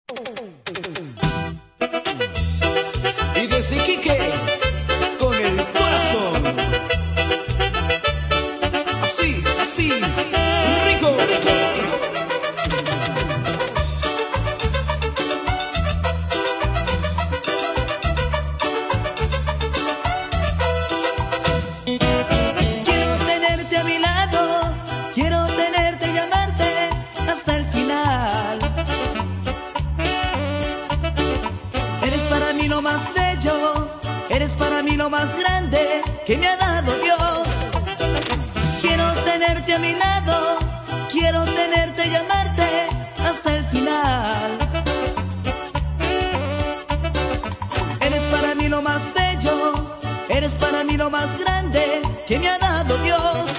Y desde Iquique, con el corazón. Así, así, rico. Quiero tenerte a mi lado, quiero tenerte y amarte hasta el final. Eres para mí lo más bello, eres para mí lo más grande que me ha dado Dios. Quiero tenerte a mi lado, quiero tenerte y amarte hasta el final. Eres para mí lo más bello, eres para mí lo más grande que me ha dado Dios.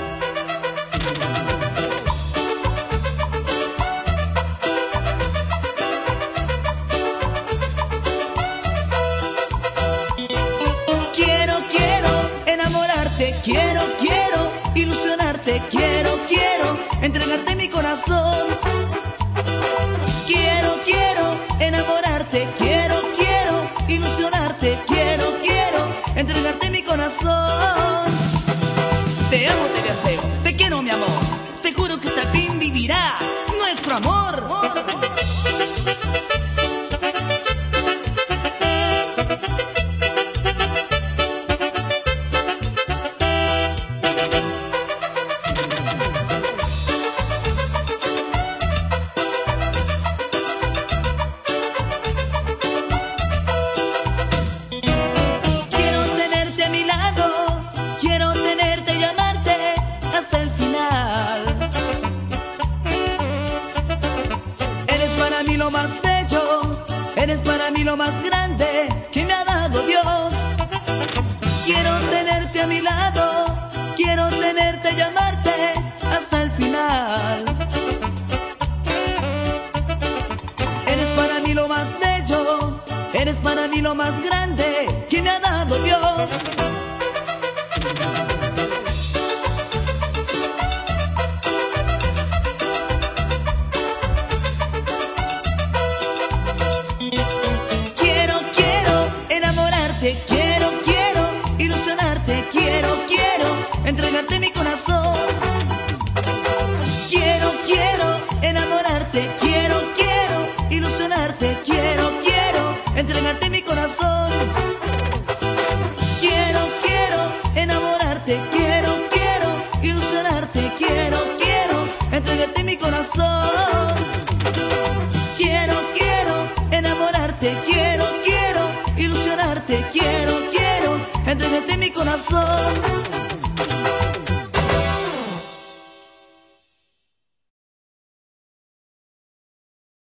Quiero enamorarte, quiero ilusionarte, quiero entregarte mi corazón. Quiero enamorarte, quiero ilusionarte, quiero entregarte mi corazón. Te amo, te deseo, te quiero mi amor, te juro que hasta el fin vivirá nuestro amor. Quiero tenerte a mi lado, quiero tenerte y amarte hasta el final. Eres para mí lo más bello, eres para mí lo más grande que me ha dado Dios. Quiero tenerte a mi lado, quiero tenerte y amarte hasta el final. Eres para mí lo más bello, eres para mí lo más grande que me ha dado Dios. Quiero enamorarte, quiero ilusionarte, quiero entregarte mi corazón. Quiero enamorarte, quiero ilusionarte, quiero entregarte mi corazón. Quiero enamorarte, quiero ilusionarte, quiero entregarte mi corazón. Quiero enamorarte, quiero ilusionarte, quiero entregarte mi corazón.